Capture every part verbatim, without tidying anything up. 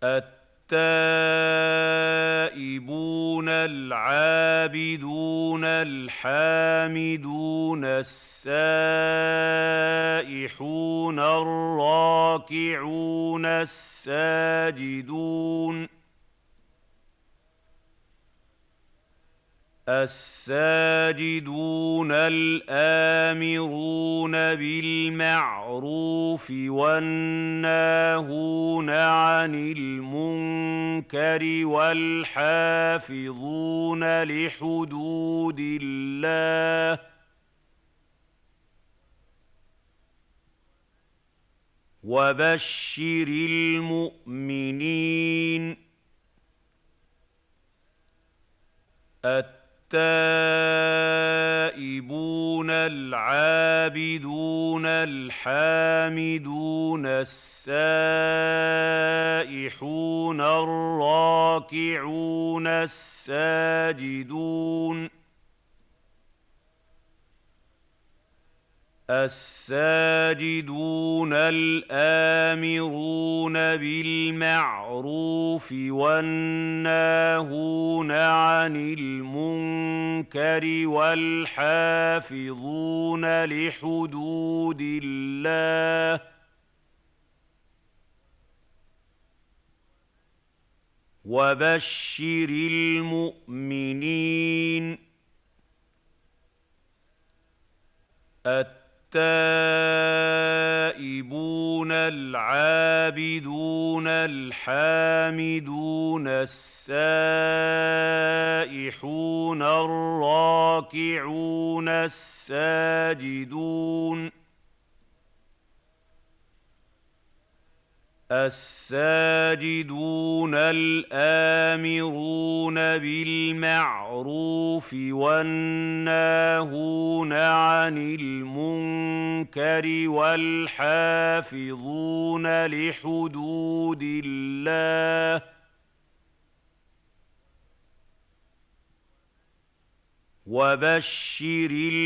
التائبون العابدون الحامدون السائحون الراكعون الساجدون الساجدون الآمرون بالمعروف والناهون عن المنكر والحافظون لحدود الله وبشر المؤمنين. التائبون العابدون الحامدون السائحون الراكعون الساجدون الساجدون الآمرون بالمعروف والناهون عن المنكر والحافظون لحدود الله وبشر المؤمنين. التائبون العابدون الحامدون السائحون الراكعون الساجدون الساجدون الآمرون بالمعروف والناهون عن المنكر والحافظون لحدود الله وبشر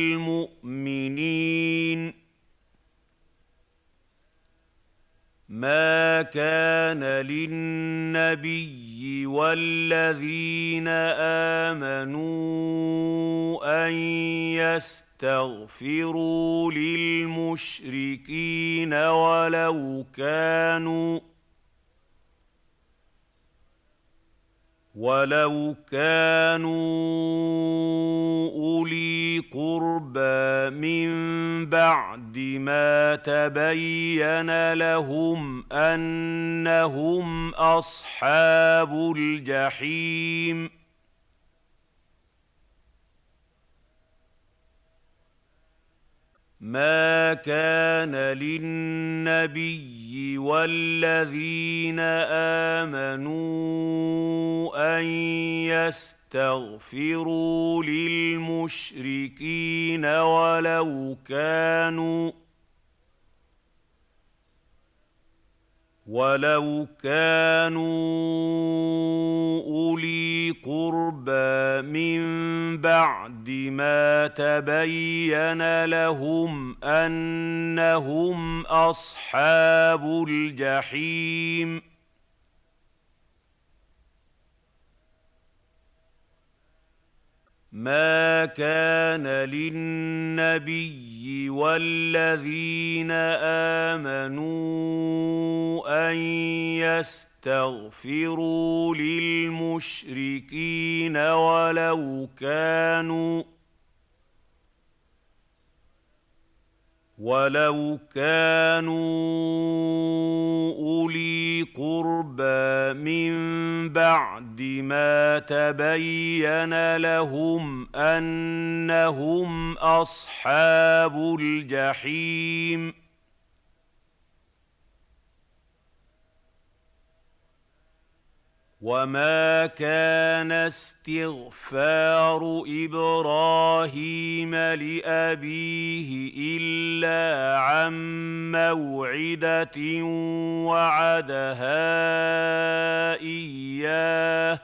المؤمنين. ما كان للنبي والذين آمنوا أن يستغفروا للمشركين ولو كانوا ولو كانوا أولي قربى من بعد ما تبين لهم أنهم أصحاب الجحيم. ما كان للنبي والذين آمنوا أن يستغفروا للمشركين ولو كانوا ولو كانوا أولي قربى من بعد ما تبين لهم أنهم أصحاب الجحيم. ما كان للنبي والذين آمنوا أن يستغفروا للمشركين ولو كانوا ولو كانوا أولي قربى من بعد ما تبين لهم أنهم أصحاب الجحيم. وما كان استغفار إبراهيم لأبيه إلا عن موعدة وعدها إياه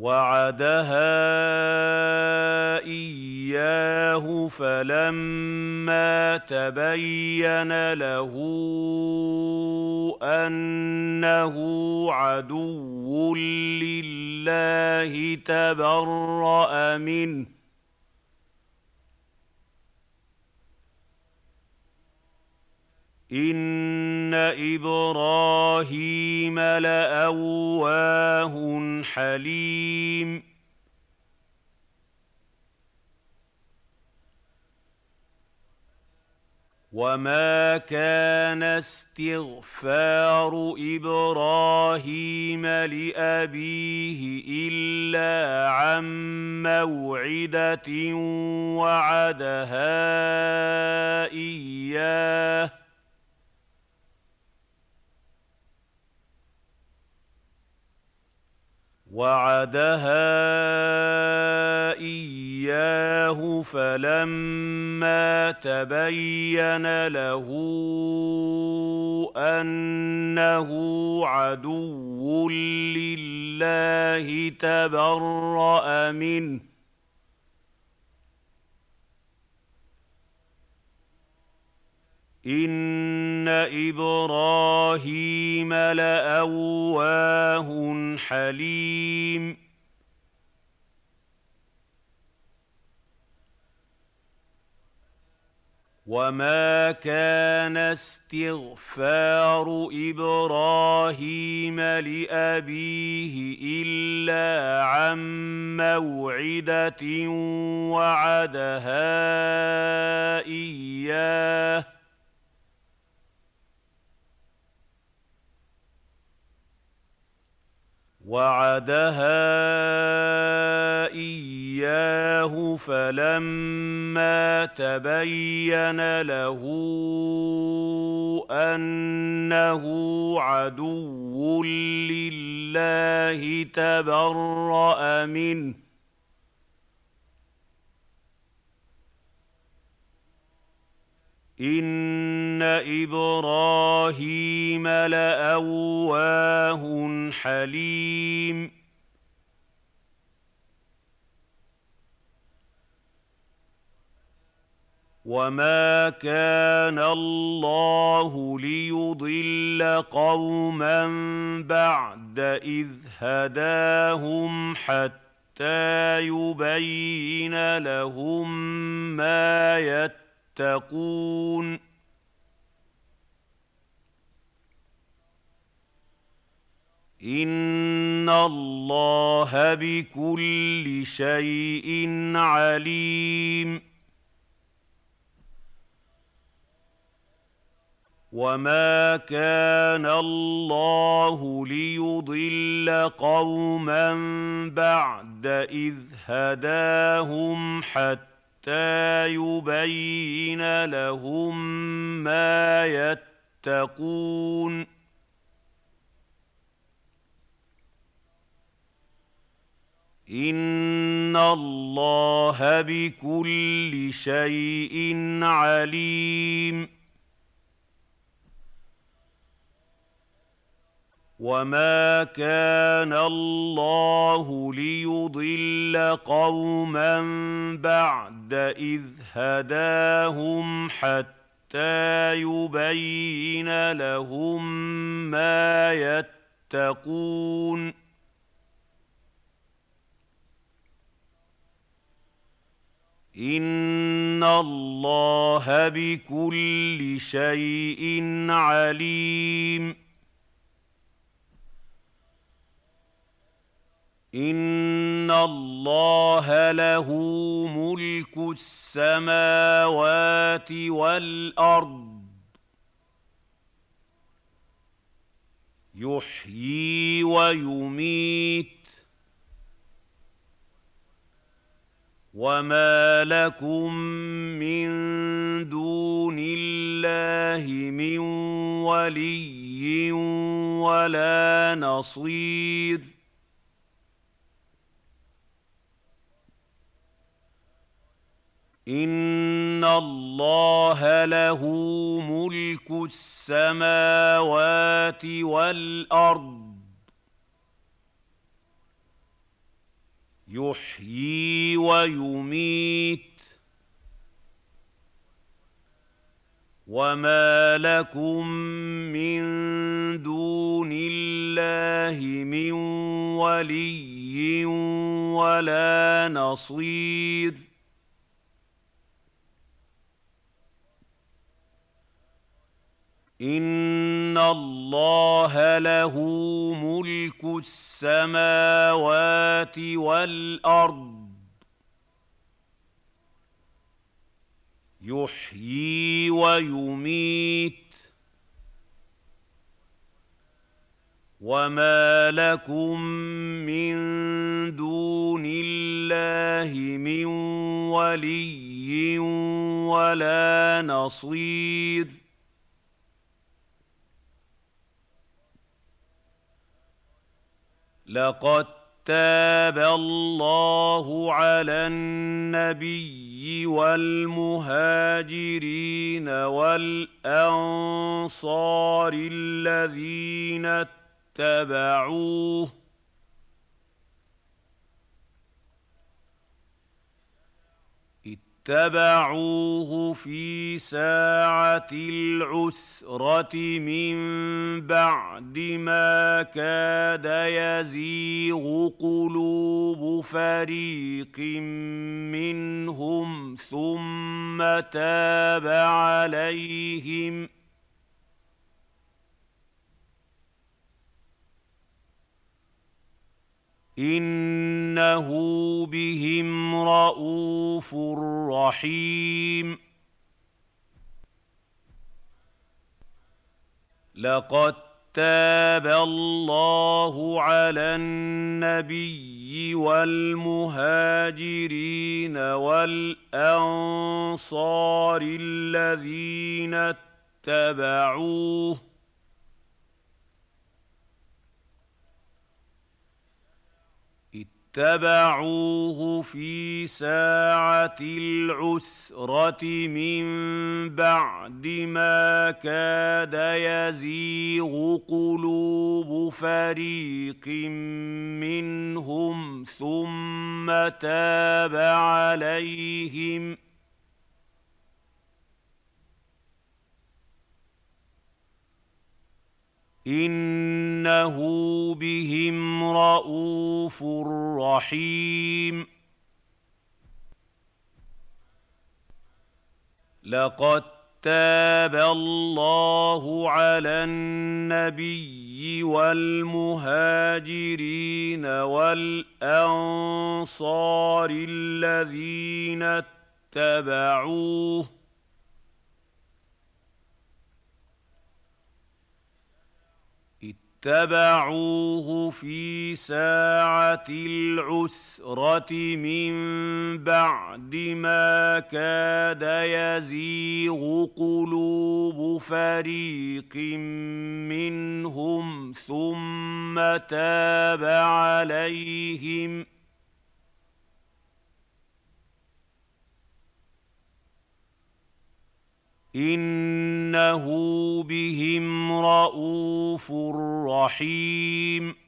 وعدها إياه فلما تبين له أنه عدو لله تبرأ منه إن إبراهيم لأواه حليم وما كان استغفار إبراهيم لأبيه إلا عن موعدة وعدها إياه وعدها إياه فلما تبين له أنه عدو لله تبرأ منه إن إبراهيم لأواه حليم وما كان استغفار إبراهيم لأبيه إلا عن موعدة وعدها إياه وعدها إياه فلما تبين له أنه عدو لله تبرأ منه إن إبراهيم لأواه حليم وما كان الله ليضل قوما بعد إذ هداهم حتى يبين لهم ما يتقون تقون إن الله بكل شيء عليم وما كان الله ليضل قوما بعد إذ هداهم حتى حتى يبين لهم ما يتقون إن الله بكل شيء عليم وما كان الله ليضل قوما بعد إذ هداهم حتى يبين لهم ما يتقون إن الله بكل شيء عليم إن الله له ملك السماوات والأرض يحيي ويميت وما لكم من دون الله من ولي ولا نصير إن الله له ملك السماوات والأرض يحيي ويميت وما لكم من دون الله من ولي ولا نصير إن الله له ملك السماوات والأرض يحيي ويميت وما لكم من دون الله من ولي ولا نصير لقد تاب الله على النبي والمهاجرين والأنصار الذين اتبعوه اتبعوه في ساعة العسرة من بعد ما كاد يزيغ قلوب فريق منهم ثم تاب عليهم إنه بهم رءوف رحيم لقد تاب الله على النبي والمهاجرين والأنصار الذين اتبعوه اتبعوه في ساعة العسرة من بعد ما كاد يزيغ قلوب فريق منهم ثم تاب عليهم إنه بهم رءوف رحيم لقد تاب الله على النبي والمهاجرين والأنصار الذين اتبعوه اتبعوه في ساعة العسرة من بعد ما كاد يزيغ قلوب فريق منهم ثم تاب عليهم إنه بهم رءوف رحيم